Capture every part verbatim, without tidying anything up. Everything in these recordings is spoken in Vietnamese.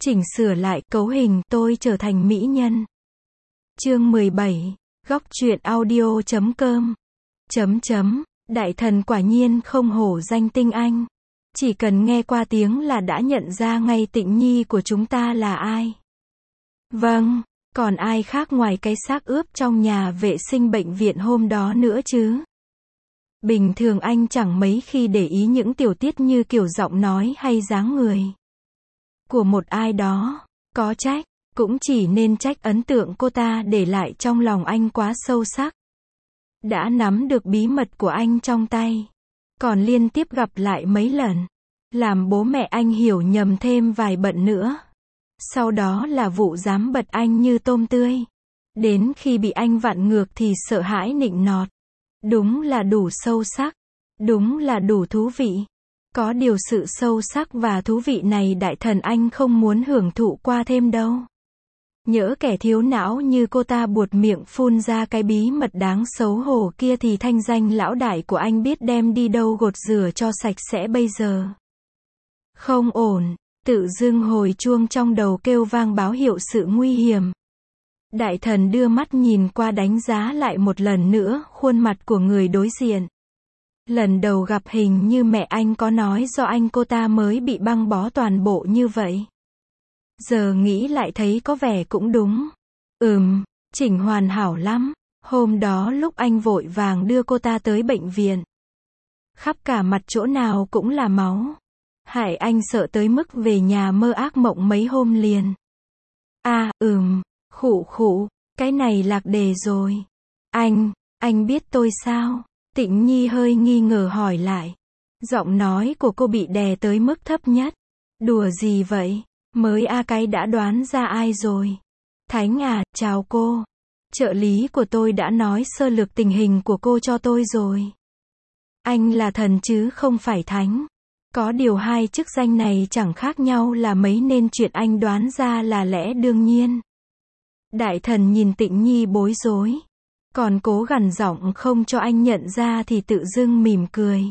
Chỉnh sửa lại cấu hình tôi trở thành mỹ nhân. Chương mười bảy. Góc truyện audio chấm com. Chấm chấm. Đại thần quả nhiên không hổ danh tinh anh. Chỉ cần nghe qua tiếng là đã nhận ra ngay Tịnh Nhi của chúng ta là ai. Vâng, còn ai khác ngoài cái xác ướp trong nhà vệ sinh bệnh viện hôm đó nữa chứ. Bình thường anh chẳng mấy khi để ý những tiểu tiết như kiểu giọng nói hay dáng người của một ai đó. Có trách, cũng chỉ nên trách ấn tượng cô ta để lại trong lòng anh quá sâu sắc. Đã nắm được bí mật của anh trong tay, còn liên tiếp gặp lại mấy lần, làm bố mẹ anh hiểu nhầm thêm vài bận nữa. Sau đó là vụ dám bật anh như tôm tươi. Đến khi bị anh vặn ngược thì sợ hãi nịnh nọt. Đúng là đủ sâu sắc. Đúng là đủ thú vị. Có điều sự sâu sắc và thú vị này đại thần anh không muốn hưởng thụ qua thêm đâu. Nhỡ kẻ thiếu não như cô ta buột miệng phun ra cái bí mật đáng xấu hổ kia thì thanh danh lão đại của anh biết đem đi đâu gột rửa cho sạch sẽ bây giờ. Không ổn, tự dưng hồi chuông trong đầu kêu vang báo hiệu sự nguy hiểm. Đại thần đưa mắt nhìn qua đánh giá lại một lần nữa khuôn mặt của người đối diện. Lần đầu gặp hình như mẹ anh có nói do anh cô ta mới bị băng bó toàn bộ như vậy. Giờ nghĩ lại thấy có vẻ cũng đúng. Ừm, chỉnh hoàn hảo lắm. Hôm đó lúc anh vội vàng đưa cô ta tới bệnh viện, khắp cả mặt chỗ nào cũng là máu. Hại anh sợ tới mức về nhà mơ ác mộng mấy hôm liền. À, ừm, khụ khụ, cái này lạc đề rồi. Anh, anh biết tôi sao? Tịnh Nhi hơi nghi ngờ hỏi lại. Giọng nói của cô bị đè tới mức thấp nhất. Đùa gì vậy? Mới a cái đã đoán ra ai rồi. Thánh à, chào cô. Trợ lý của tôi đã nói sơ lược tình hình của cô cho tôi rồi. Anh là thần chứ không phải thánh. Có điều hai chức danh này chẳng khác nhau là mấy nên chuyện anh đoán ra là lẽ đương nhiên. Đại thần nhìn Tịnh Nhi bối rối. Còn cố gằn giọng không cho anh nhận ra thì tự dưng mỉm cười.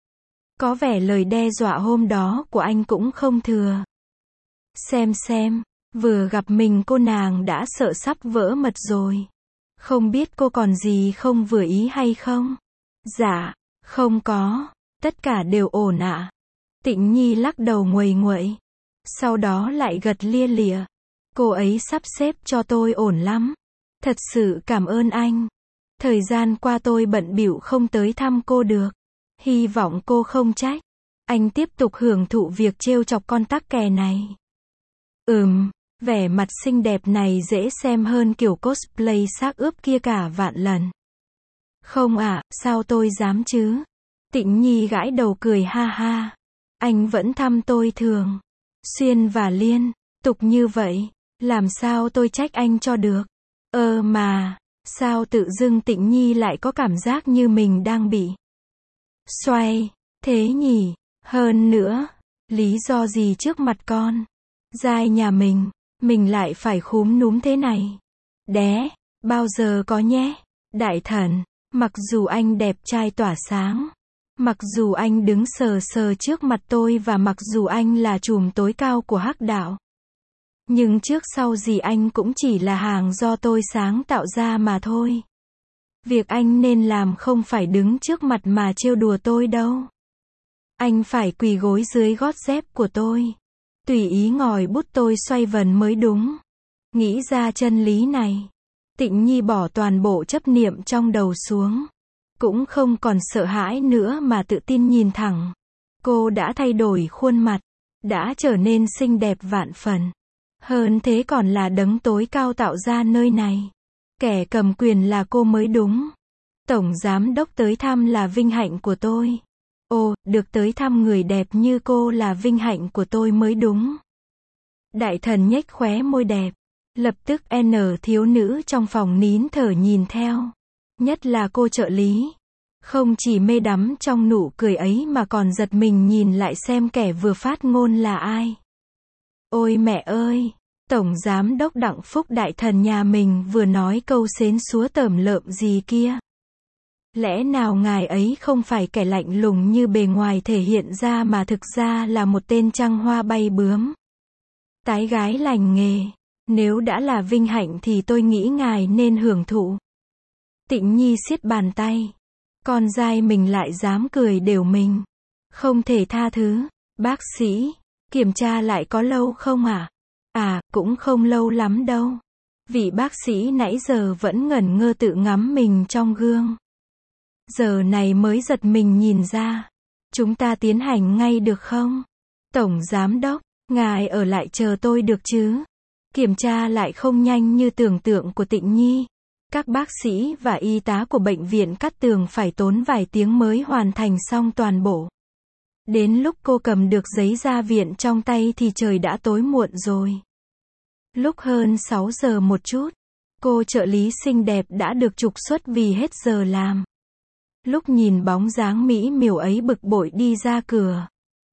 Có vẻ lời đe dọa hôm đó của anh cũng không thừa. Xem xem, vừa gặp mình cô nàng đã sợ sắp vỡ mật rồi. Không biết cô còn gì không vừa ý hay không? Dạ, không có, tất cả đều ổn ạ. Tịnh Nhi lắc đầu nguầy nguậy. Sau đó lại gật lia lịa. Cô ấy sắp xếp cho tôi ổn lắm. Thật sự cảm ơn anh. Thời gian qua tôi bận bịu không tới thăm cô được. Hy vọng cô không trách. Anh tiếp tục hưởng thụ việc trêu chọc con tắc kè này. Ừm, vẻ mặt xinh đẹp này dễ xem hơn kiểu cosplay xác ướp kia cả vạn lần. Không ạ, à, sao tôi dám chứ? Tịnh Nhi gãi đầu cười ha ha. Anh vẫn thăm tôi thường xuyên và liên tục như vậy. Làm sao tôi trách anh cho được? Ơ mà, sao tự dưng Tịnh Nhi lại có cảm giác như mình đang bị xoay, thế nhỉ? Hơn nữa, lý do gì trước mặt con giai nhà mình, mình lại phải khúm núm thế này? Đé, bao giờ có nhé? Đại thần, mặc dù anh đẹp trai tỏa sáng, mặc dù anh đứng sờ sờ trước mặt tôi và mặc dù anh là trùm tối cao của hắc đạo, nhưng trước sau gì anh cũng chỉ là hàng do tôi sáng tạo ra mà thôi. Việc anh nên làm không phải đứng trước mặt mà trêu đùa tôi đâu. Anh phải quỳ gối dưới gót dép của tôi. Tùy ý ngòi bút tôi xoay vần mới đúng. Nghĩ ra chân lý này, Tịnh Nhi bỏ toàn bộ chấp niệm trong đầu xuống. Cũng không còn sợ hãi nữa mà tự tin nhìn thẳng. Cô đã thay đổi khuôn mặt, đã trở nên xinh đẹp vạn phần. Hơn thế còn là đấng tối cao tạo ra nơi này. Kẻ cầm quyền là cô mới đúng. Tổng giám đốc tới thăm là vinh hạnh của tôi. Ồ, được tới thăm người đẹp như cô là vinh hạnh của tôi mới đúng. Đại thần nhếch khóe môi đẹp. Lập tức N thiếu nữ trong phòng nín thở nhìn theo. Nhất là cô trợ lý. Không chỉ mê đắm trong nụ cười ấy mà còn giật mình nhìn lại xem kẻ vừa phát ngôn là ai. Ôi mẹ ơi! Tổng giám đốc Đặng Phúc đại thần nhà mình vừa nói câu xến xúa tởm lợm gì kia. Lẽ nào ngài ấy không phải kẻ lạnh lùng như bề ngoài thể hiện ra mà thực ra là một tên trăng hoa bay bướm? Tái gái lành nghề. Nếu đã là vinh hạnh thì tôi nghĩ ngài nên hưởng thụ. Tịnh Nhi siết bàn tay. Con dai mình lại dám cười đều mình. Không thể tha thứ. Bác sĩ, kiểm tra lại có lâu không ạ? À? à, cũng không lâu lắm đâu. Vị bác sĩ nãy giờ vẫn ngẩn ngơ tự ngắm mình trong gương. Giờ này mới giật mình nhìn ra. Chúng ta tiến hành ngay được không? Tổng giám đốc, ngài ở lại chờ tôi được chứ? Kiểm tra lại không nhanh như tưởng tượng của Tịnh Nhi. Các bác sĩ và y tá của bệnh viện Cát Tường phải tốn vài tiếng mới hoàn thành xong toàn bộ. Đến lúc cô cầm được giấy ra viện trong tay thì trời đã tối muộn rồi. Lúc hơn sáu giờ một chút, cô trợ lý xinh đẹp đã được trục xuất vì hết giờ làm. Lúc nhìn bóng dáng mỹ miều ấy bực bội đi ra cửa.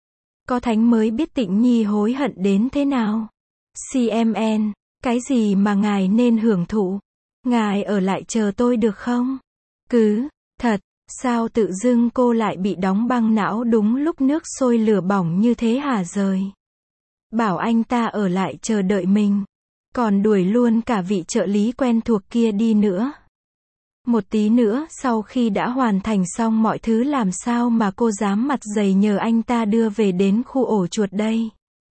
Có thánh mới biết Tịnh Nhi hối hận đến thế nào. xê em en, cái gì mà ngài nên hưởng thụ? Ngài ở lại chờ tôi được không? Cứ, thật, sao tự dưng cô lại bị đóng băng não đúng lúc nước sôi lửa bỏng như thế hả rời? Bảo anh ta ở lại chờ đợi mình. Còn đuổi luôn cả vị trợ lý quen thuộc kia đi nữa. Một tí nữa sau khi đã hoàn thành xong mọi thứ làm sao mà cô dám mặt dày nhờ anh ta đưa về đến khu ổ chuột đây?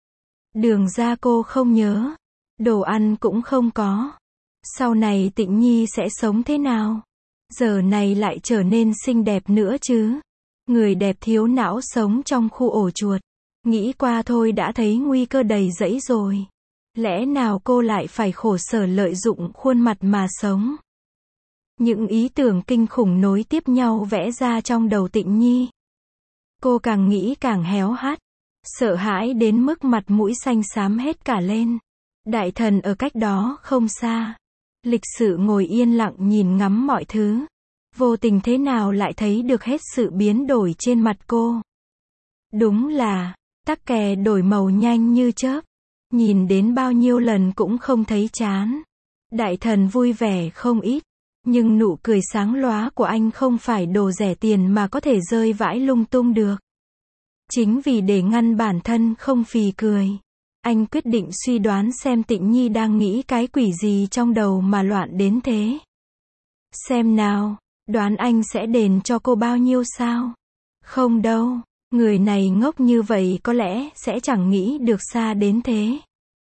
Đường ra cô không nhớ. Đồ ăn cũng không có. Sau này Tịnh Nhi sẽ sống thế nào? Giờ này lại trở nên xinh đẹp nữa chứ. Người đẹp thiếu não sống trong khu ổ chuột. Nghĩ qua thôi đã thấy nguy cơ đầy rẫy rồi. Lẽ nào cô lại phải khổ sở lợi dụng khuôn mặt mà sống? Những ý tưởng kinh khủng nối tiếp nhau vẽ ra trong đầu Tịnh Nhi. Cô càng nghĩ càng héo hắt. Sợ hãi đến mức mặt mũi xanh xám hết cả lên. Đại thần ở cách đó không xa. Lịch sự ngồi yên lặng nhìn ngắm mọi thứ. Vô tình thế nào lại thấy được hết sự biến đổi trên mặt cô. Đúng là, tắc kè đổi màu nhanh như chớp. Nhìn đến bao nhiêu lần cũng không thấy chán. Đại thần vui vẻ không ít. Nhưng nụ cười sáng lóa của anh không phải đồ rẻ tiền mà có thể rơi vãi lung tung được. Chính vì để ngăn bản thân không phì cười. Anh quyết định suy đoán xem Tịnh Nhi đang nghĩ cái quỷ gì trong đầu mà loạn đến thế. Xem nào, đoán anh sẽ đền cho cô bao nhiêu sao? Không đâu, người này ngốc như vậy có lẽ sẽ chẳng nghĩ được xa đến thế.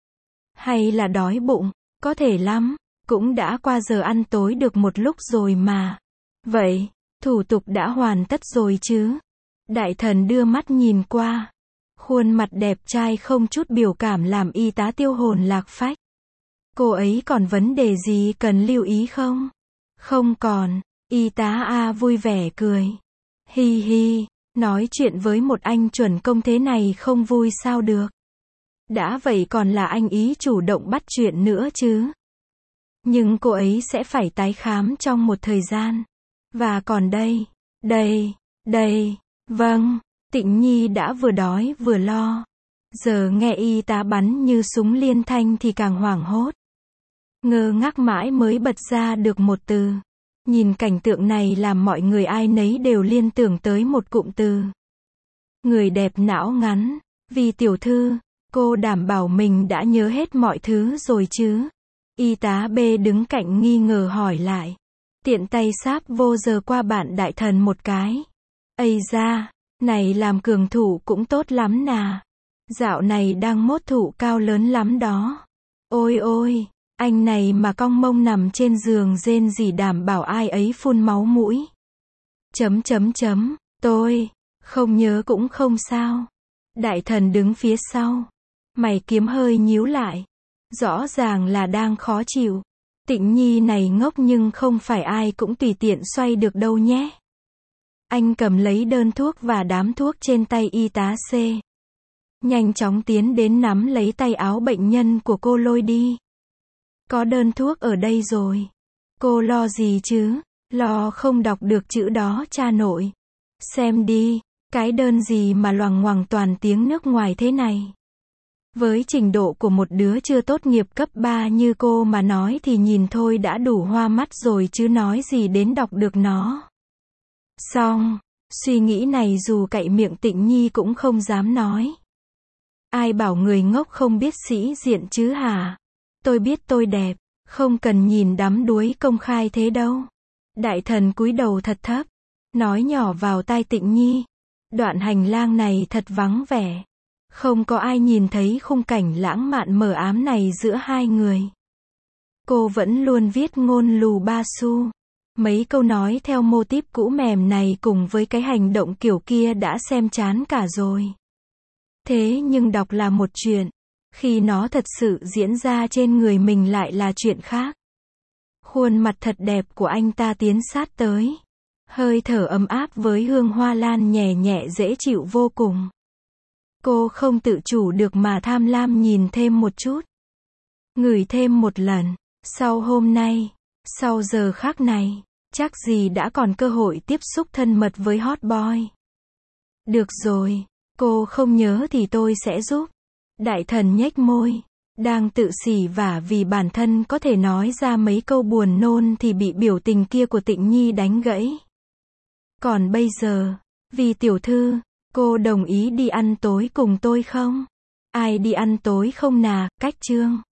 Hay là đói bụng, có thể lắm, cũng đã qua giờ ăn tối được một lúc rồi mà. Vậy, thủ tục đã hoàn tất rồi chứ? Đại thần đưa mắt nhìn qua. Khuôn mặt đẹp trai không chút biểu cảm làm y tá tiêu hồn lạc phách. Cô ấy còn vấn đề gì cần lưu ý không? Không còn. Y tá A vui vẻ cười. Hi hi, nói chuyện với một anh chuẩn công thế này không vui sao được. Đã vậy còn là anh ý chủ động bắt chuyện nữa chứ. Nhưng cô ấy sẽ phải tái khám trong một thời gian. Và còn đây, đây, đây, vâng. Tịnh Nhi đã vừa đói vừa lo. Giờ nghe y tá bắn như súng liên thanh thì càng hoảng hốt. Ngơ ngác mãi mới bật ra được một từ. Nhìn cảnh tượng này làm mọi người ai nấy đều liên tưởng tới một cụm từ. Người đẹp não ngắn. Vì tiểu thư, cô đảm bảo mình đã nhớ hết mọi thứ rồi chứ? Y tá B đứng cạnh nghi ngờ hỏi lại. Tiện tay sáp vô giờ qua bạn đại thần một cái. Ây da, này làm cường thủ cũng tốt lắm nà. Dạo này đang mốt thủ cao lớn lắm đó. Ôi ôi, anh này mà cong mông nằm trên giường rên rỉ đảm bảo ai ấy phun máu mũi. Chấm chấm chấm, tôi, không nhớ cũng không sao. Đại thần đứng phía sau. Mày kiếm hơi nhíu lại. Rõ ràng là đang khó chịu. Tịnh Nhi này ngốc nhưng không phải ai cũng tùy tiện xoay được đâu nhé. Anh cầm lấy đơn thuốc và đám thuốc trên tay y tá C. Nhanh chóng tiến đến nắm lấy tay áo bệnh nhân của cô lôi đi. Có đơn thuốc ở đây rồi. Cô lo gì chứ? Lo không đọc được chữ đó cha nội. Xem đi, cái đơn gì mà loằng ngoằng toàn tiếng nước ngoài thế này. Với trình độ của một đứa chưa tốt nghiệp cấp ba như cô mà nói thì nhìn thôi đã đủ hoa mắt rồi chứ nói gì đến đọc được nó. Xong, suy nghĩ này dù cậy miệng Tịnh Nhi cũng không dám nói. Ai bảo người ngốc không biết sĩ diện chứ hả? Tôi biết tôi đẹp, không cần nhìn đắm đuối công khai thế đâu. Đại thần cúi đầu thật thấp, nói nhỏ vào tai Tịnh Nhi. Đoạn hành lang này thật vắng vẻ. Không có ai nhìn thấy khung cảnh lãng mạn mờ ám này giữa hai người. Cô vẫn luôn viết ngôn lù ba xu. Mấy câu nói theo mô típ cũ mềm này cùng với cái hành động kiểu kia đã xem chán cả rồi. Thế nhưng đọc là một chuyện, khi nó thật sự diễn ra trên người mình lại là chuyện khác. Khuôn mặt thật đẹp của anh ta tiến sát tới. Hơi thở ấm áp với hương hoa lan nhẹ nhẹ dễ chịu vô cùng. Cô không tự chủ được mà tham lam nhìn thêm một chút. Ngửi thêm một lần. Sau hôm nay, sau giờ khắc này, chắc gì đã còn cơ hội tiếp xúc thân mật với hot boy. Được rồi, cô không nhớ thì tôi sẽ giúp. Đại thần nhếch môi, đang tự xỉ vả vì bản thân có thể nói ra mấy câu buồn nôn thì bị biểu tình kia của Tịnh Nhi đánh gãy. Còn bây giờ, vì tiểu thư, cô đồng ý đi ăn tối cùng tôi không? Ai đi ăn tối không nà, cách chương.